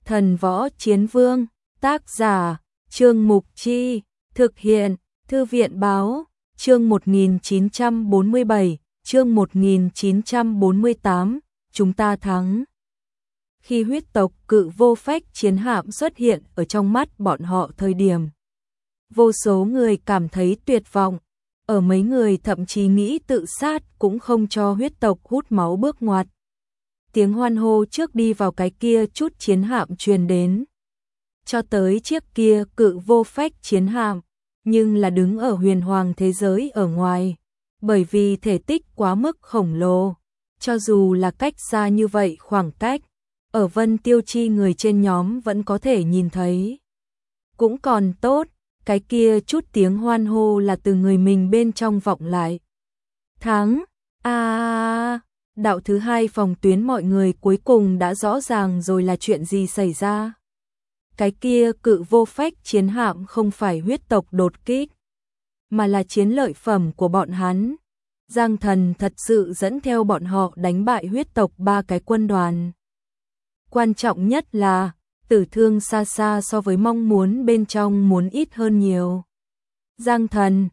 Thần Võ Chiến Vương, tác giả, Trương Mục Chi, thực hiện, Thư viện Báo, chương 1947, chương 1948, chúng ta thắng. Khi huyết tộc Cự Vô Phách chiến hạm xuất hiện ở trong mắt bọn họ thời điểm, vô số người cảm thấy tuyệt vọng, ở mấy người thậm chí nghĩ tự sát cũng không cho huyết tộc hút máu bước ngoặt. Tiếng hoan hô trước đi vào cái kia chút chiến hạm truyền đến, cho tới chiếc kia Cự Vô Phách chiến hạm, nhưng là đứng ở huyền hoàng thế giới ở ngoài, bởi vì thể tích quá mức khổng lồ, cho dù là cách xa như vậy khoảng cách, ở Vân Tiêu Chi người trên nhóm vẫn có thể nhìn thấy. Cũng còn tốt, cái kia chút tiếng hoan hô là từ người mình bên trong vọng lại. Thắng, đạo thứ hai phòng tuyến mọi người cuối cùng đã rõ ràng rồi là chuyện gì xảy ra. Cái kia Cự Vô Phách chiến hạm không phải huyết tộc đột kích, mà là chiến lợi phẩm của bọn hắn. Giang Thần thật sự dẫn theo bọn họ đánh bại huyết tộc 3 cái quân đoàn. Quan trọng nhất là, tử thương xa xa so với mong muốn bên trong muốn ít hơn nhiều. Giang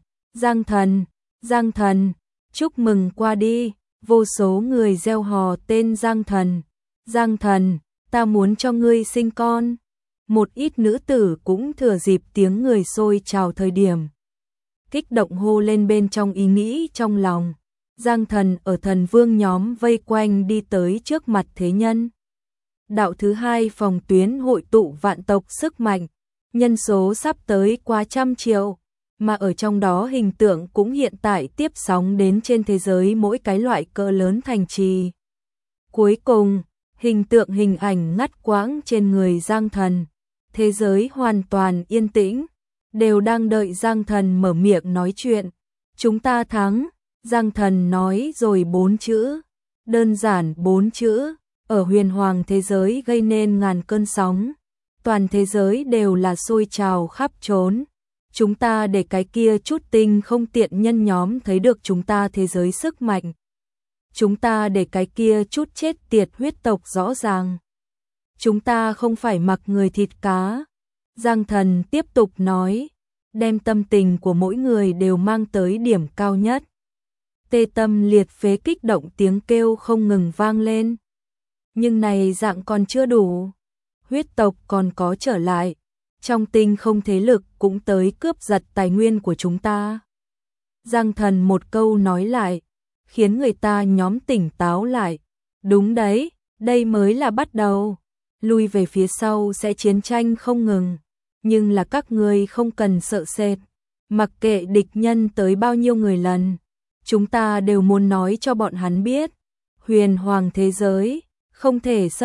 Thần, chúc mừng qua đi, vô số người reo hò tên Giang Thần, ta muốn cho ngươi sinh con. Một ít nữ tử cũng thừa dịp tiếng người xôi trào thời điểm, kích động hô lên bên trong ý nghĩ trong lòng. Giang Thần ở thần vương nhóm vây quanh đi tới trước mặt thế nhân. Đạo thứ hai phòng tuyến hội tụ vạn tộc sức mạnh, nhân số sắp tới quá 100 triệu, mà ở trong đó hình tượng cũng hiện tại tiếp sóng đến trên thế giới mỗi cái loại cỡ lớn thành trì. Cuối cùng, hình ảnh ngắt quãng trên người Giang Thần, thế giới hoàn toàn yên tĩnh, đều đang đợi Giang Thần mở miệng nói chuyện. Chúng ta thắng, Giang Thần nói rồi 4 chữ, đơn giản 4 chữ. Ở huyền hoàng thế giới gây nên ngàn cơn sóng, toàn thế giới đều là sôi trào khắp trốn. Chúng ta để cái kia chút tinh không tiện nhân nhóm thấy được chúng ta thế giới sức mạnh. Chúng ta để cái kia chút chết tiệt huyết tộc rõ ràng. Chúng ta không phải mặc người thịt cá. Giang Thần tiếp tục nói, đem tâm tình của mỗi người đều mang tới điểm cao nhất. Tê tâm liệt phế kích động tiếng kêu không ngừng vang lên. Nhưng này dạng còn chưa đủ, huyết tộc còn có trở lại, trong tinh không thế lực cũng tới cướp giật tài nguyên của chúng ta. Giang Thần một câu nói lại, khiến người ta nhóm tỉnh táo lại. Đúng đấy, đây mới là bắt đầu, lui về phía sau sẽ chiến tranh không ngừng, nhưng là các ngươi không cần sợ sệt, mặc kệ địch nhân tới bao nhiêu người lần, chúng ta đều muốn nói cho bọn hắn biết, huyền hoàng thế giới không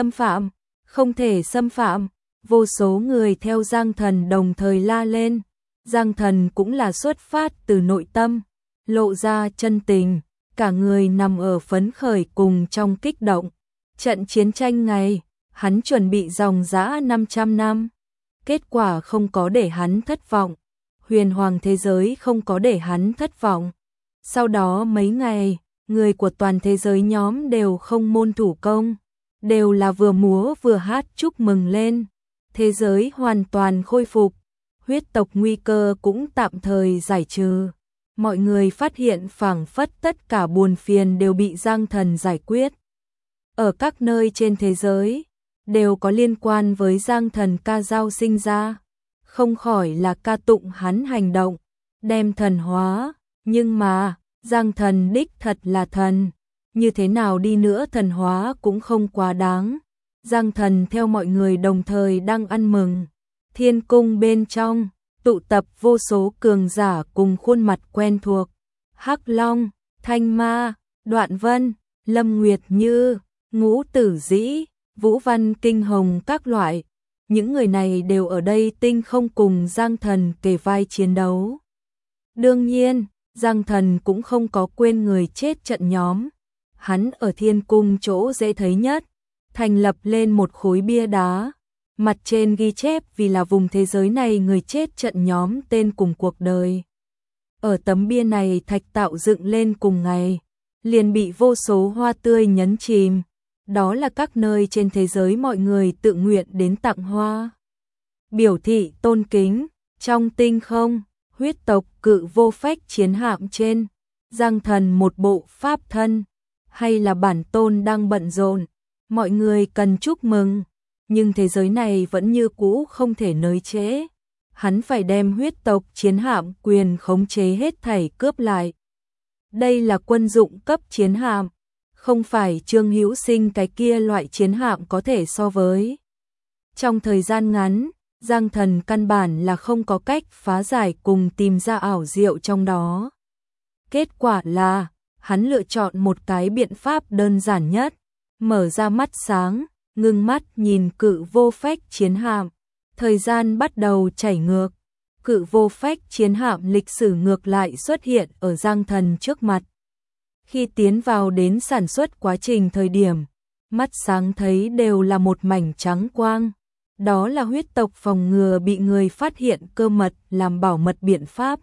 thể xâm phạm, vô số người theo Giang Thần đồng thời la lên. Giang Thần cũng là xuất phát từ nội tâm, lộ ra chân tình, cả người nằm ở phấn khởi cùng trong kích động. Trận chiến tranh này, hắn chuẩn bị dòng dã 500 năm, kết quả không có để hắn thất vọng, huyền hoàng thế giới không có để hắn thất vọng. Sau đó mấy ngày, người của toàn thế giới nhóm đều không môn thủ công, đều là vừa múa vừa hát chúc mừng lên. Thế giới hoàn toàn khôi phục, huyết tộc nguy cơ cũng tạm thời giải trừ. Mọi người phát hiện phảng phất tất cả buồn phiền đều bị Giang Thần giải quyết. Ở các nơi trên thế giới, đều có liên quan với Giang Thần ca dao sinh ra, không khỏi là ca tụng hắn hành động, đem thần hóa, nhưng mà, Giang Thần đích thật là thần. Như thế nào đi nữa thần hóa cũng không quá đáng. Giang Thần theo mọi người đồng thời đang ăn mừng. Thiên cung bên trong, tụ tập vô số cường giả cùng khuôn mặt quen thuộc. Hắc Long, Thanh Ma, Đoạn Vân, Lâm Nguyệt Như, Ngũ Tử Dĩ, Vũ Văn Kinh Hồng các loại. Những người này đều ở đây tinh không cùng Giang Thần kề vai chiến đấu. Đương nhiên, Giang Thần cũng không có quên người chết trận nhóm. Hắn ở thiên cung chỗ dễ thấy nhất, thành lập lên một khối bia đá, mặt trên ghi chép vì là vùng thế giới này người chết trận nhóm tên cùng cuộc đời. Ở tấm bia này thạch tạo dựng lên cùng ngày, liền bị vô số hoa tươi nhấn chìm, đó là các nơi trên thế giới mọi người tự nguyện đến tặng hoa, biểu thị tôn kính. Trong tinh không, huyết tộc cự vô phách chiến hạm trên, Giang Thần một bộ pháp thân, hay là bản tôn đang bận rộn, mọi người cần chúc mừng, nhưng thế giới này vẫn như cũ không thể nới chế. Hắn phải đem huyết tộc chiến hạm quyền khống chế hết thảy cướp lại. Đây là quân dụng cấp chiến hạm, không phải Trương Hữu Sinh cái kia loại chiến hạm có thể so với. Trong thời gian ngắn, Giang Thần căn bản là không có cách phá giải cùng tìm ra ảo diệu trong đó. Kết quả là, hắn lựa chọn một cái biện pháp đơn giản nhất, mở ra mắt sáng, ngưng mắt nhìn cự vô phách chiến hạm. Thời gian bắt đầu chảy ngược, cự vô phách chiến hạm lịch sử ngược lại xuất hiện ở Giang Thần trước mặt. Khi tiến vào đến sản xuất quá trình thời điểm, mắt sáng thấy đều là một mảnh trắng quang. Đó là huyết tộc phòng ngừa bị người phát hiện cơ mật làm bảo mật biện pháp.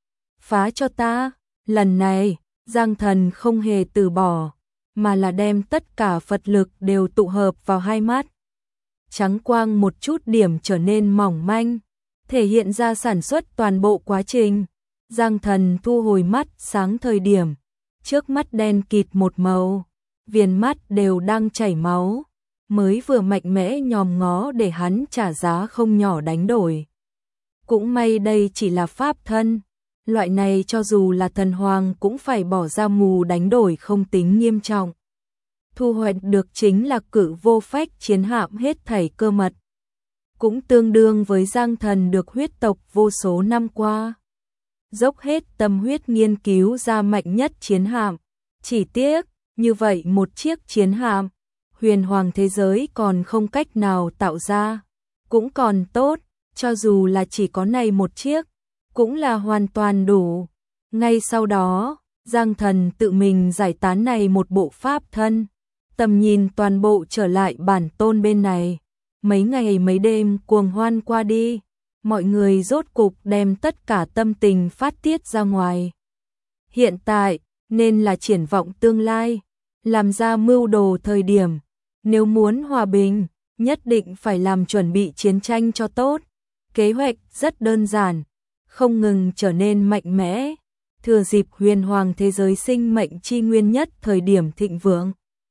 Phá cho ta, lần này, Giang Thần không hề từ bỏ, mà là đem tất cả Phật lực đều tụ hợp vào hai mắt. Trắng quang một chút điểm trở nên mỏng manh, thể hiện ra sản xuất toàn bộ quá trình. Giang Thần thu hồi mắt sáng thời điểm, trước mắt đen kịt một màu, viền mắt đều đang chảy máu, mới vừa mạnh mẽ nhòm ngó để hắn trả giá không nhỏ đánh đổi. Cũng may đây chỉ là pháp thân, loại này cho dù là thần hoàng cũng phải bỏ ra mù đánh đổi không tính nghiêm trọng. Thu hoạch được chính là cự vô phách chiến hạm hết thảy cơ mật. Cũng tương đương với Giang Thần được huyết tộc vô số năm qua dốc hết tâm huyết nghiên cứu ra mạnh nhất chiến hạm. Chỉ tiếc, như vậy một chiếc chiến hạm, huyền hoàng thế giới còn không cách nào tạo ra. Cũng còn tốt, cho dù là chỉ có này một chiếc, cũng là hoàn toàn đủ. Ngay sau đó, Giang Thần tự mình giải tán này một bộ pháp thân, tầm nhìn toàn bộ trở lại bản tôn bên này. Mấy ngày mấy đêm cuồng hoan qua đi, mọi người rốt cục đem tất cả tâm tình phát tiết ra ngoài. Hiện tại, nên là triển vọng tương lai, làm ra mưu đồ thời điểm. Nếu muốn hòa bình, nhất định phải làm chuẩn bị chiến tranh cho tốt. Kế hoạch rất đơn giản, không ngừng trở nên mạnh mẽ, thừa dịp huyền hoàng thế giới sinh mệnh chi nguyên nhất thời điểm thịnh vượng.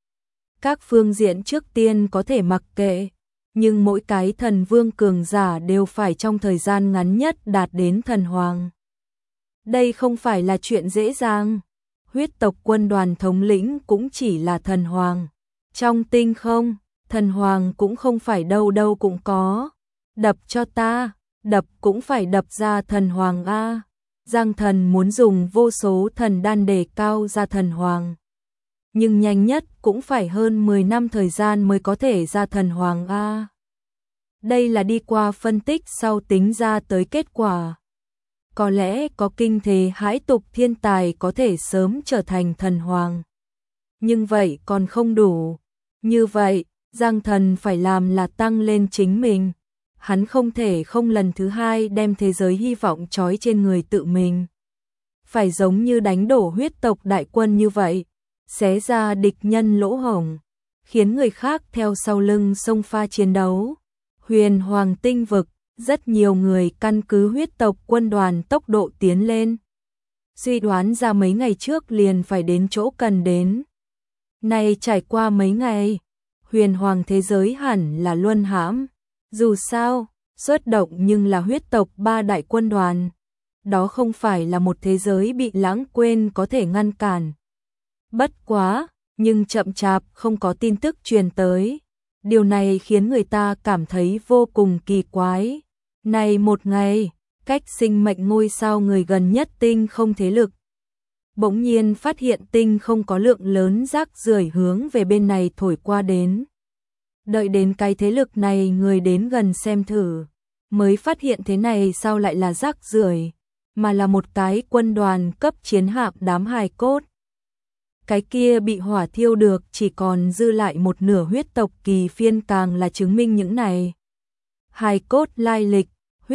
Các phương diện trước tiên có thể mặc kệ, nhưng mỗi cái thần vương cường giả đều phải trong thời gian ngắn nhất đạt đến thần hoàng. Đây không phải là chuyện dễ dàng. Huyết tộc quân đoàn thống lĩnh cũng chỉ là thần hoàng. Trong tinh không, thần hoàng cũng không phải đâu đâu cũng có. Đập cho ta, đập cũng phải đập ra thần hoàng a. Giang Thần muốn dùng vô số thần đan đề cao ra thần hoàng. Nhưng nhanh nhất cũng phải hơn 10 năm thời gian mới có thể ra thần hoàng a. Đây là đi qua phân tích sau tính ra tới kết quả. Có lẽ có kinh thế hãi tục thiên tài có thể sớm trở thành thần hoàng. Nhưng vậy còn không đủ. Như vậy, Giang Thần phải làm là tăng lên chính mình. Hắn không thể không lần thứ hai đem thế giới hy vọng trói trên người tự mình. Phải giống như đánh đổ huyết tộc đại quân như vậy, xé ra địch nhân lỗ hổng, khiến người khác theo sau lưng xông pha chiến đấu. Huyền Hoàng tinh vực, rất nhiều người căn cứ huyết tộc quân đoàn tốc độ tiến lên. Suy đoán ra mấy ngày trước liền phải đến chỗ cần đến. Này trải qua mấy ngày, huyền hoàng thế giới hẳn là luân hãm. Dù sao, xuất động nhưng là huyết tộc 3 đại quân đoàn. Đó không phải là một thế giới bị lãng quên có thể ngăn cản. Bất quá, nhưng chậm chạp không có tin tức truyền tới. Điều này khiến người ta cảm thấy vô cùng kỳ quái. Này một ngày, cách sinh mệnh ngôi sao người gần nhất tinh không thế lực. Bỗng nhiên phát hiện tinh không có lượng lớn rác rưởi hướng về bên này thổi qua đến. Đợi đến cái thế lực này người đến gần xem thử, mới phát hiện thế này sao lại là rác rưởi, mà là một cái quân đoàn cấp chiến hạm đám hài cốt. Cái kia bị hỏa thiêu được chỉ còn dư lại một nửa huyết tộc kỳ phiên càng là chứng minh những này. Hài cốt lai lịch,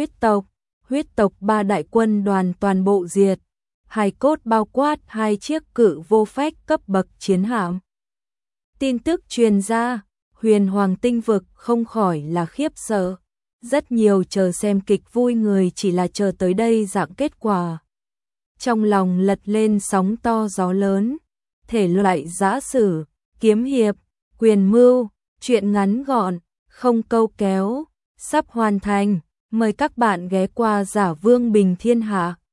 huyết tộc 3 đại quân đoàn toàn bộ diệt. Hài cốt bao quát 2 chiếc cự vô phách cấp bậc chiến hạm. Tin tức truyền ra, Huyền Hoàng tinh vực không khỏi là khiếp sợ. Rất nhiều chờ xem kịch vui người chỉ là chờ tới đây dạng kết quả. Trong lòng lật lên sóng to gió lớn, thể loại giã sử, kiếm hiệp, quyền mưu, truyện ngắn gọn, không câu kéo, sắp hoàn thành. Mời các bạn ghé qua Giả Vương Bình Thiên Hạ.